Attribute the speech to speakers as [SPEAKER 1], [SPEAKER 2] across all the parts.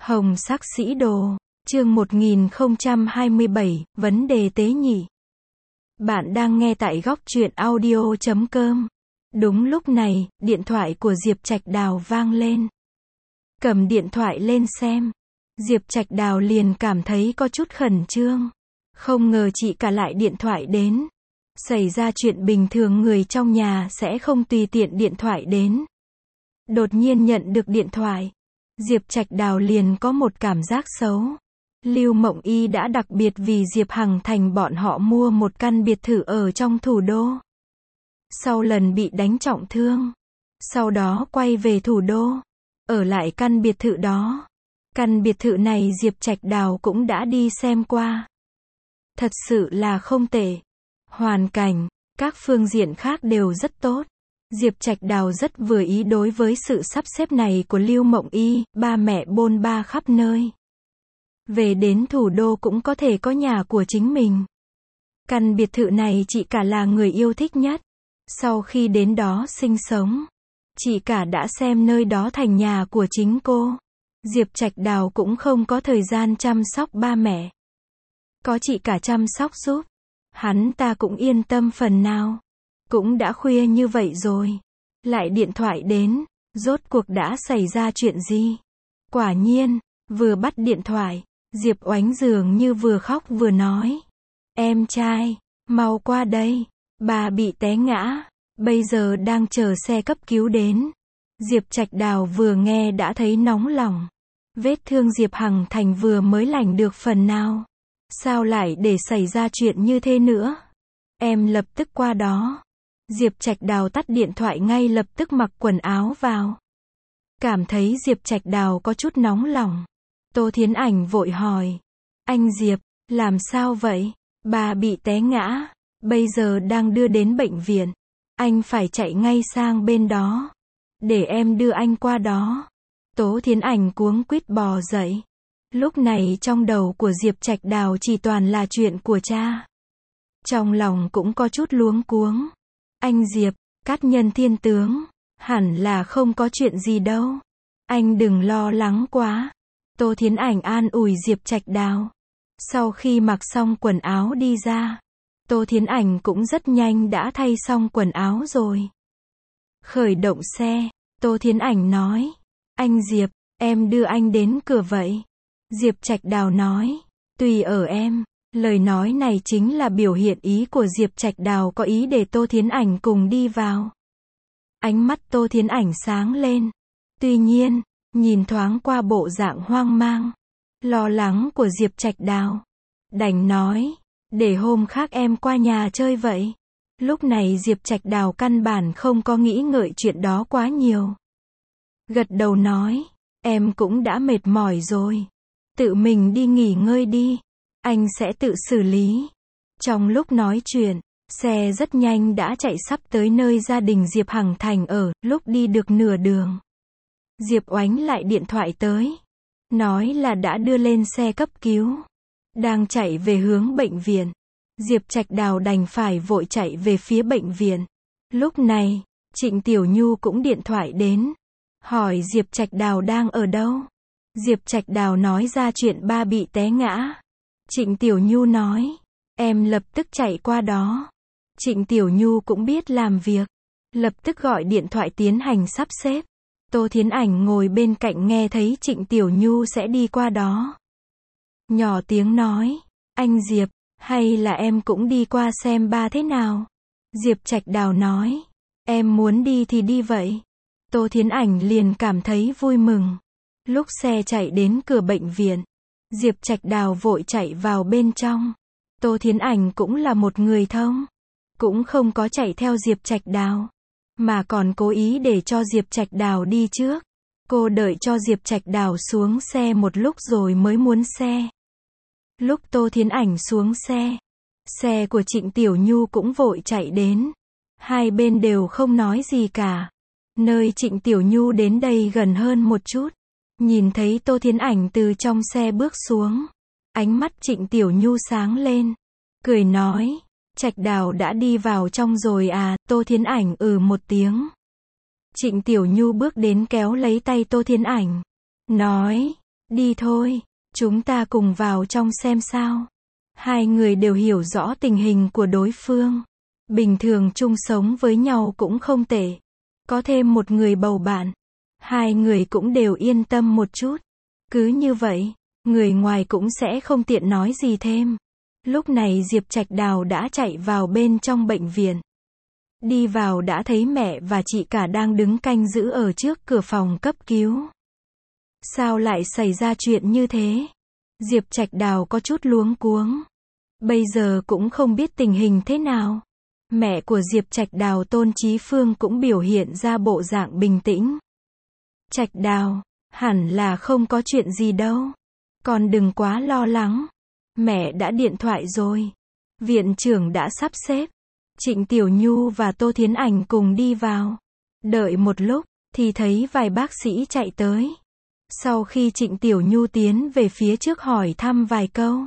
[SPEAKER 1] Hồng sắc sĩ đồ, chương 1027, vấn đề tế nhị. Bạn đang nghe tại góc truyện audio.com. Đúng lúc này, điện thoại của Diệp Trạch Đào vang lên. Cầm điện thoại lên xem. Diệp Trạch Đào liền cảm thấy có chút khẩn trương. Không ngờ chị cả lại điện thoại đến. Xảy ra chuyện bình thường người trong nhà sẽ không tùy tiện điện thoại đến. Đột nhiên nhận được điện thoại, Diệp Trạch Đào liền có một cảm giác xấu. Lưu Mộng Y đã đặc biệt vì Diệp Hằng Thành bọn họ mua một căn biệt thự ở trong thủ đô. Sau lần bị đánh trọng thương, sau đó quay về thủ đô, ở lại căn biệt thự đó. Căn biệt thự này Diệp Trạch Đào cũng đã đi xem qua. Thật sự là không tệ. Hoàn cảnh, các phương diện khác đều rất tốt. Diệp Trạch Đào rất vừa ý đối với sự sắp xếp này của Lưu Mộng Y, ba mẹ bôn ba khắp nơi. Về đến thủ đô cũng có thể có nhà của chính mình. Căn biệt thự này chị cả là người yêu thích nhất. Sau khi đến đó sinh sống, chị cả đã xem nơi đó thành nhà của chính cô. Diệp Trạch Đào cũng không có thời gian chăm sóc ba mẹ. Có chị cả chăm sóc giúp, hắn ta cũng yên tâm phần nào. Cũng đã khuya như vậy rồi, lại điện thoại đến, rốt cuộc đã xảy ra chuyện gì? Quả nhiên, vừa bắt điện thoại, Diệp Oánh dường như vừa khóc vừa nói. Em trai, mau qua đây, bà bị té ngã, bây giờ đang chờ xe cấp cứu đến. Diệp Trạch Đào vừa nghe đã thấy nóng lòng. Vết thương Diệp Hằng Thành vừa mới lành được phần nào. Sao lại để xảy ra chuyện như thế nữa? Em lập tức qua đó. Diệp Trạch Đào tắt điện thoại ngay lập tức mặc quần áo vào. Cảm thấy Diệp Trạch Đào có chút nóng lòng. Tô Thiến Ảnh vội hỏi. Anh Diệp, làm sao vậy? Bà bị té ngã, bây giờ đang đưa đến bệnh viện. Anh phải chạy ngay sang bên đó. Để em đưa anh qua đó. Tố Thiến Ảnh cuống quýt bò dậy. Lúc này trong đầu của Diệp Trạch Đào chỉ toàn là chuyện của cha. Trong lòng cũng có chút luống cuống. Anh Diệp, cát nhân thiên tướng, hẳn là không có chuyện gì đâu. Anh đừng lo lắng quá. Tô Thiến Ảnh an ủi Diệp Trạch Đào. Sau khi mặc xong quần áo đi ra, Tô Thiến Ảnh cũng rất nhanh đã thay xong quần áo rồi. Khởi động xe, Tô Thiến Ảnh nói. Anh Diệp, em đưa anh đến cửa vậy. Diệp Trạch Đào nói. Tùy ở em. Lời nói này chính là biểu hiện ý của Diệp Trạch Đào có ý để Tô Thiến Ảnh cùng đi vào. Ánh mắt Tô Thiến Ảnh sáng lên. Tuy nhiên, nhìn thoáng qua bộ dạng hoang mang, lo lắng của Diệp Trạch Đào, đành nói, để hôm khác em qua nhà chơi vậy. Lúc này Diệp Trạch Đào căn bản không có nghĩ ngợi chuyện đó quá nhiều. Gật đầu nói, em cũng đã mệt mỏi rồi. Tự mình đi nghỉ ngơi đi. Anh sẽ tự xử lý. Trong lúc nói chuyện, xe rất nhanh đã chạy sắp tới nơi gia đình Diệp Hằng Thành ở. Lúc đi được nửa đường, Diệp Oánh lại điện thoại tới. Nói là đã đưa lên xe cấp cứu. Đang chạy về hướng bệnh viện. Diệp Trạch Đào đành phải vội chạy về phía bệnh viện. Lúc này, Trịnh Tiểu Nhu cũng điện thoại đến. Hỏi Diệp Trạch Đào đang ở đâu. Diệp Trạch Đào nói ra chuyện ba bị té ngã. Trịnh Tiểu Nhu nói. Em lập tức chạy qua đó. Trịnh Tiểu Nhu cũng biết làm việc. Lập tức gọi điện thoại tiến hành sắp xếp. Tô Thiến Ảnh ngồi bên cạnh nghe thấy Trịnh Tiểu Nhu sẽ đi qua đó. Nhỏ tiếng nói. Anh Diệp, hay là em cũng đi qua xem ba thế nào? Diệp Trạch Đào nói. Em muốn đi thì đi vậy. Tô Thiến Ảnh liền cảm thấy vui mừng. Lúc xe chạy đến cửa bệnh viện, Diệp Trạch Đào vội chạy vào bên trong. Tô Thiến Ảnh cũng là một người thông, cũng không có chạy theo Diệp Trạch Đào, mà còn cố ý để cho Diệp Trạch Đào đi trước. Cô đợi cho Diệp Trạch Đào xuống xe một lúc rồi mới muốn xe. Lúc Tô Thiến Ảnh xuống xe, xe của Trịnh Tiểu Nhu cũng vội chạy đến. Hai bên đều không nói gì cả. Nơi Trịnh Tiểu Nhu đến đây gần hơn một chút. Nhìn thấy Tô Thiến Ảnh từ trong xe bước xuống. Ánh mắt Trịnh Tiểu Nhu sáng lên. Cười nói. Trạch Đào đã đi vào trong rồi à? Tô Thiến Ảnh một tiếng. Trịnh Tiểu Nhu bước đến kéo lấy tay Tô Thiến Ảnh. Nói. Đi thôi, chúng ta cùng vào trong xem sao. Hai người đều hiểu rõ tình hình của đối phương. Bình thường chung sống với nhau cũng không tệ. Có thêm một người bầu bạn. Hai người cũng đều yên tâm một chút. Cứ như vậy, người ngoài cũng sẽ không tiện nói gì thêm. Lúc này Diệp Trạch Đào đã chạy vào bên trong bệnh viện. Đi vào đã thấy mẹ và chị cả đang đứng canh giữ ở trước cửa phòng cấp cứu. Sao lại xảy ra chuyện như thế? Diệp Trạch Đào có chút luống cuống. Bây giờ cũng không biết tình hình thế nào. Mẹ của Diệp Trạch Đào Tôn Chí Phương cũng biểu hiện ra bộ dạng bình tĩnh. Trạch Đào, hẳn là không có chuyện gì đâu. Con đừng quá lo lắng. Mẹ đã điện thoại rồi. Viện trưởng đã sắp xếp. Trịnh Tiểu Nhu và Tô Thiến Ảnh cùng đi vào. Đợi một lúc, thì thấy vài bác sĩ chạy tới. Sau khi Trịnh Tiểu Nhu tiến về phía trước hỏi thăm vài câu.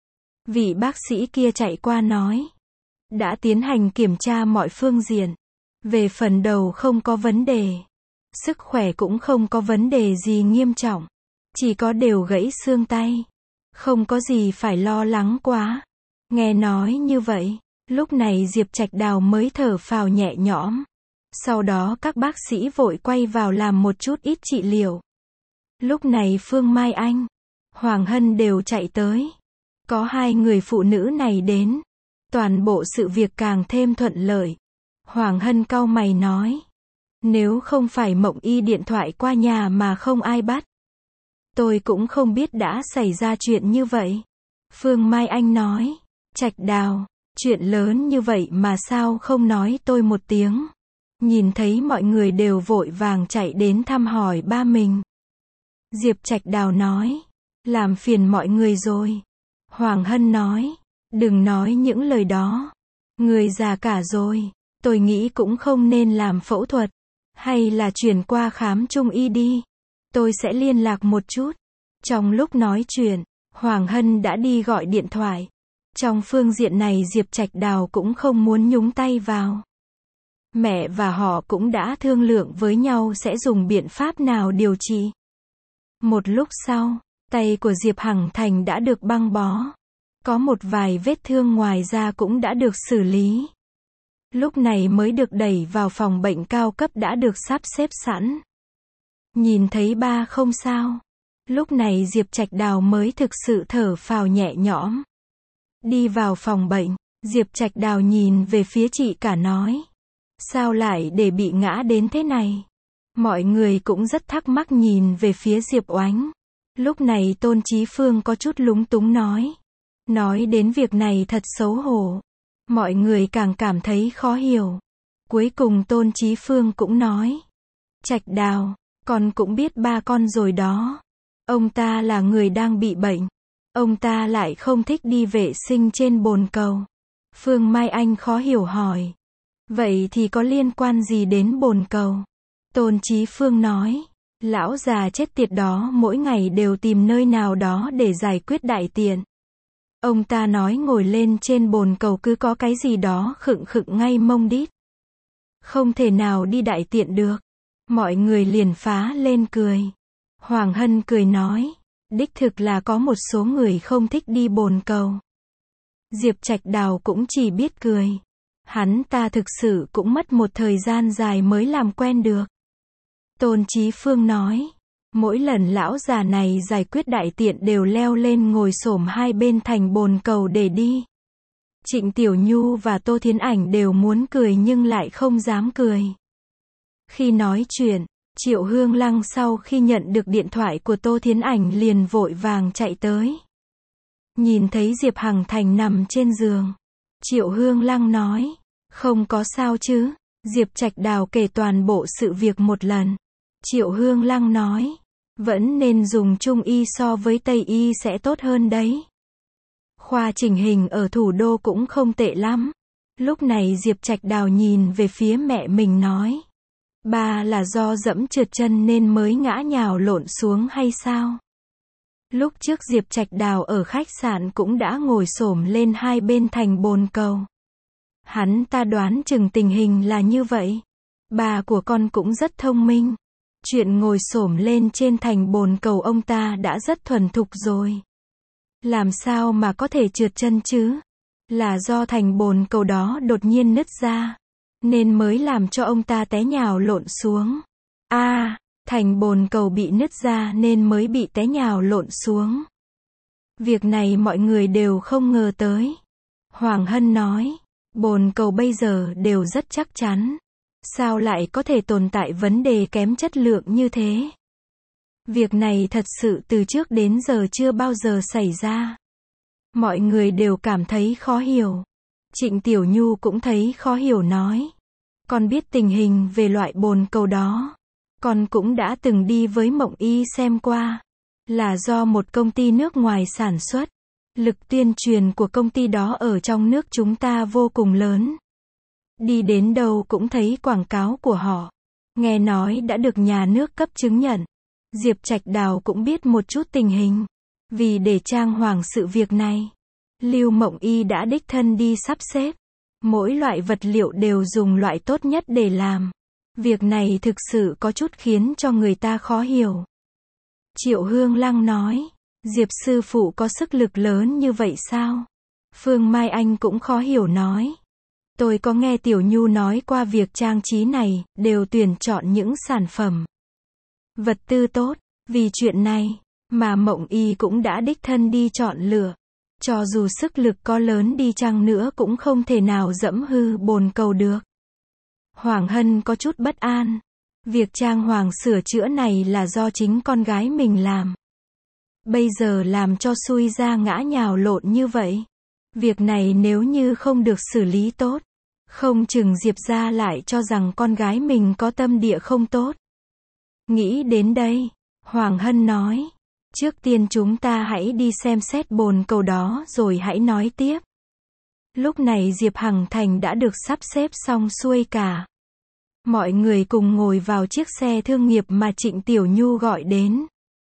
[SPEAKER 1] Vị bác sĩ kia chạy qua nói. Đã tiến hành kiểm tra mọi phương diện. Về phần đầu không có vấn đề. Sức khỏe cũng không có vấn đề gì nghiêm trọng. Chỉ có đều gãy xương tay. Không có gì phải lo lắng quá. Nghe nói như vậy, lúc này Diệp Trạch Đào mới thở phào nhẹ nhõm. Sau đó các bác sĩ vội quay vào làm một chút ít trị liệu. Lúc này Phương Mai Anh, Hoàng Hân đều chạy tới. Có hai người phụ nữ này đến. Toàn bộ sự việc càng thêm thuận lợi. Hoàng Hân cau mày nói. Nếu không phải Mộng Y điện thoại qua nhà mà không ai bắt. Tôi cũng không biết đã xảy ra chuyện như vậy. Phương Mai Anh nói. Trạch Đào, chuyện lớn như vậy mà sao không nói tôi một tiếng. Nhìn thấy mọi người đều vội vàng chạy đến thăm hỏi ba mình. Diệp Trạch Đào nói. Làm phiền mọi người rồi. Hoàng Hân nói. Đừng nói những lời đó. Người già cả rồi. Tôi nghĩ cũng không nên làm phẫu thuật. Hay là chuyển qua khám trung y đi. Tôi sẽ liên lạc một chút. Trong lúc nói chuyện, Hoàng Hân đã đi gọi điện thoại. Trong phương diện này Diệp Trạch Đào cũng không muốn nhúng tay vào. Mẹ và họ cũng đã thương lượng với nhau sẽ dùng biện pháp nào điều trị. Một lúc sau, tay của Diệp Hằng Thành đã được băng bó. Có một vài vết thương ngoài da cũng đã được xử lý. Lúc này mới được đẩy vào phòng bệnh cao cấp đã được sắp xếp sẵn. Nhìn thấy ba không sao. Lúc này Diệp Trạch Đào mới thực sự thở phào nhẹ nhõm. Đi vào phòng bệnh, Diệp Trạch Đào nhìn về phía chị cả nói. Sao lại để bị ngã đến thế này? Mọi người cũng rất thắc mắc nhìn về phía Diệp Oánh. Lúc này Tôn Chí Phương có chút lúng túng nói. Nói đến việc này thật xấu hổ. Mọi người càng cảm thấy khó hiểu. Cuối cùng Tôn Chí Phương cũng nói. Trạch Đào, con cũng biết ba con rồi đó. Ông ta là người đang bị bệnh. Ông ta lại không thích đi vệ sinh trên bồn cầu. Phương Mai Anh khó hiểu hỏi. Vậy thì có liên quan gì đến bồn cầu? Tôn Chí Phương nói. Lão già chết tiệt đó mỗi ngày đều tìm nơi nào đó để giải quyết đại tiện. Ông ta nói ngồi lên trên bồn cầu cứ có cái gì đó khựng khựng ngay mông đít. Không thể nào đi đại tiện được. Mọi người liền phá lên cười. Hoàng Hân cười nói. Đích thực là có một số người không thích đi bồn cầu. Diệp Trạch Đào cũng chỉ biết cười. Hắn ta thực sự cũng mất một thời gian dài mới làm quen được. Tôn Chí Phương nói. Mỗi lần lão già này giải quyết đại tiện đều leo lên ngồi xổm hai bên thành bồn cầu để đi. Trịnh Tiểu Nhu và Tô Thiến Ảnh đều muốn cười nhưng lại không dám cười. Khi nói chuyện, Triệu Hương Lăng sau khi nhận được điện thoại của Tô Thiến Ảnh liền vội vàng chạy tới. Nhìn thấy Diệp Hằng Thành nằm trên giường. Triệu Hương Lăng nói. Không có sao chứ. Diệp Trạch Đào kể toàn bộ sự việc một lần. Triệu Hương Lăng nói. Vẫn nên dùng Trung y so với Tây y sẽ tốt hơn đấy. Khoa chỉnh hình ở thủ đô cũng không tệ lắm. Lúc này Diệp Trạch Đào nhìn về phía mẹ mình nói. Ba là do dẫm trượt chân nên mới ngã nhào lộn xuống hay sao? Lúc trước Diệp Trạch Đào ở khách sạn cũng đã ngồi xổm lên hai bên thành bồn cầu. Hắn ta đoán chừng tình hình là như vậy. Bà của con cũng rất thông minh. Chuyện ngồi xổm lên trên thành bồn cầu ông ta đã rất thuần thục rồi. Làm sao mà có thể trượt chân chứ? Là do thành bồn cầu đó đột nhiên nứt ra, nên mới làm cho ông ta té nhào lộn xuống. Thành bồn cầu bị nứt ra nên mới bị té nhào lộn xuống. Việc này mọi người đều không ngờ tới. Hoàng Hân nói, bồn cầu bây giờ đều rất chắc chắn. Sao lại có thể tồn tại vấn đề kém chất lượng như thế? Việc này thật sự từ trước đến giờ chưa bao giờ xảy ra. Mọi người đều cảm thấy khó hiểu. Trịnh Tiểu Nhu cũng thấy khó hiểu nói. Con biết tình hình về loại bồn cầu đó. Con cũng đã từng đi với Mộng Y xem qua. Là do một công ty nước ngoài sản xuất. Lực tuyên truyền của công ty đó ở trong nước chúng ta vô cùng lớn. Đi đến đâu cũng thấy quảng cáo của họ. Nghe nói đã được nhà nước cấp chứng nhận. Diệp Trạch Đào cũng biết một chút tình hình. Vì để trang hoàng sự việc này, Lưu Mộng Y đã đích thân đi sắp xếp. Mỗi loại vật liệu đều dùng loại tốt nhất để làm. Việc này thực sự có chút khiến cho người ta khó hiểu. Triệu Hương Lăng nói, Diệp sư phụ có sức lực lớn như vậy sao? Phương Mai Anh cũng khó hiểu nói. Tôi có nghe Tiểu Nhu nói qua việc trang trí này, đều tuyển chọn những sản phẩm vật tư tốt. Vì chuyện này, mà Mộng Y cũng đã đích thân đi chọn lựa. Cho dù sức lực có lớn đi chăng nữa cũng không thể nào dẫm hư bồn cầu được. Hoàng Hân có chút bất an. Việc trang hoàng sửa chữa này là do chính con gái mình làm. Bây giờ làm cho xui ra ngã nhào lộn như vậy. Việc này nếu như không được xử lý tốt, không chừng Diệp gia lại cho rằng con gái mình có tâm địa không tốt. Nghĩ đến đây, Hoàng Hân nói, trước tiên chúng ta hãy đi xem xét bồn cầu đó rồi hãy nói tiếp. Lúc này Diệp Hằng Thành đã được sắp xếp xong xuôi cả. Mọi người cùng ngồi vào chiếc xe thương nghiệp mà Trịnh Tiểu Nhu gọi đến.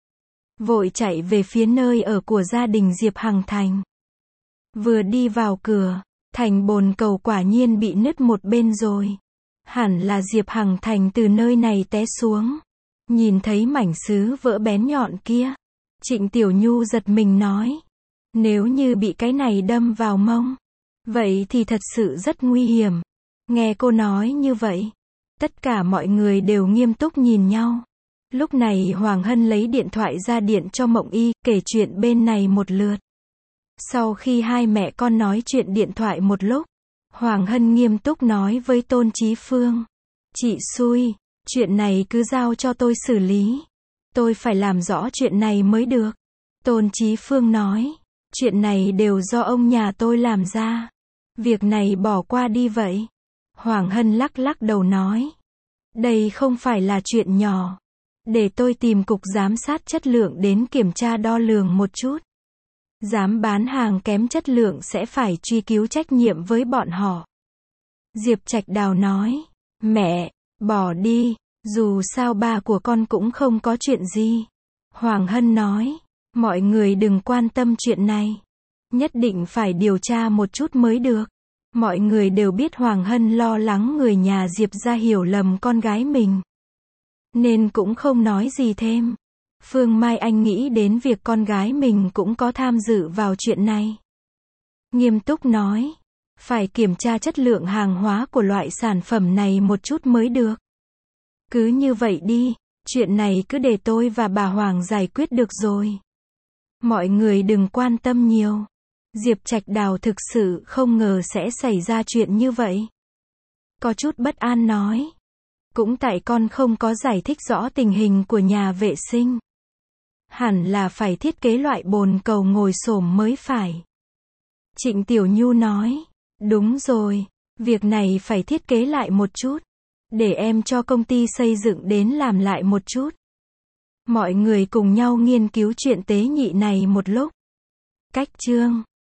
[SPEAKER 1] Vội chạy về phía nơi ở của gia đình Diệp Hằng Thành. Vừa đi vào cửa, thành bồn cầu quả nhiên bị nứt một bên rồi. Hẳn là Diệp Hằng Thành từ nơi này té xuống. Nhìn thấy mảnh sứ vỡ bén nhọn kia, Trịnh Tiểu Nhu giật mình nói. Nếu như bị cái này đâm vào mông, vậy thì thật sự rất nguy hiểm. Nghe cô nói như vậy, tất cả mọi người đều nghiêm túc nhìn nhau. Lúc này Hoàng Hân lấy điện thoại ra điện cho Mộng Y, kể chuyện bên này một lượt. Sau khi hai mẹ con nói chuyện điện thoại một lúc, Hoàng Hân nghiêm túc nói với Tôn Chí Phương. Chị xui, chuyện này cứ giao cho tôi xử lý. Tôi phải làm rõ chuyện này mới được. Tôn Chí Phương nói, chuyện này đều do ông nhà tôi làm ra. Việc này bỏ qua đi vậy. Hoàng Hân lắc lắc đầu nói, đây không phải là chuyện nhỏ. Để tôi tìm cục giám sát chất lượng đến kiểm tra đo lường một chút. Dám bán hàng kém chất lượng sẽ phải truy cứu trách nhiệm với bọn họ. Diệp Trạch Đào nói, mẹ, bỏ đi, dù sao ba của con cũng không có chuyện gì. Hoàng Hân nói, mọi người đừng quan tâm chuyện này. Nhất định phải điều tra một chút mới được. Mọi người đều biết Hoàng Hân lo lắng người nhà Diệp gia hiểu lầm con gái mình, nên cũng không nói gì thêm. Phương Mai Anh nghĩ đến việc con gái mình cũng có tham dự vào chuyện này. Nghiêm túc nói, phải kiểm tra chất lượng hàng hóa của loại sản phẩm này một chút mới được. Cứ như vậy đi, chuyện này cứ để tôi và bà Hoàng giải quyết được rồi. Mọi người đừng quan tâm nhiều. Diệp Trạch Đào thực sự không ngờ sẽ xảy ra chuyện như vậy. Có chút bất an nói. Cũng tại con không có giải thích rõ tình hình của nhà vệ sinh. Hẳn là phải thiết kế loại bồn cầu ngồi xổm mới phải. Trịnh Tiểu Nhu nói. Đúng rồi, việc này phải thiết kế lại một chút. Để em cho công ty xây dựng đến làm lại một chút. Mọi người cùng nhau nghiên cứu chuyện tế nhị này một lúc. Cách chương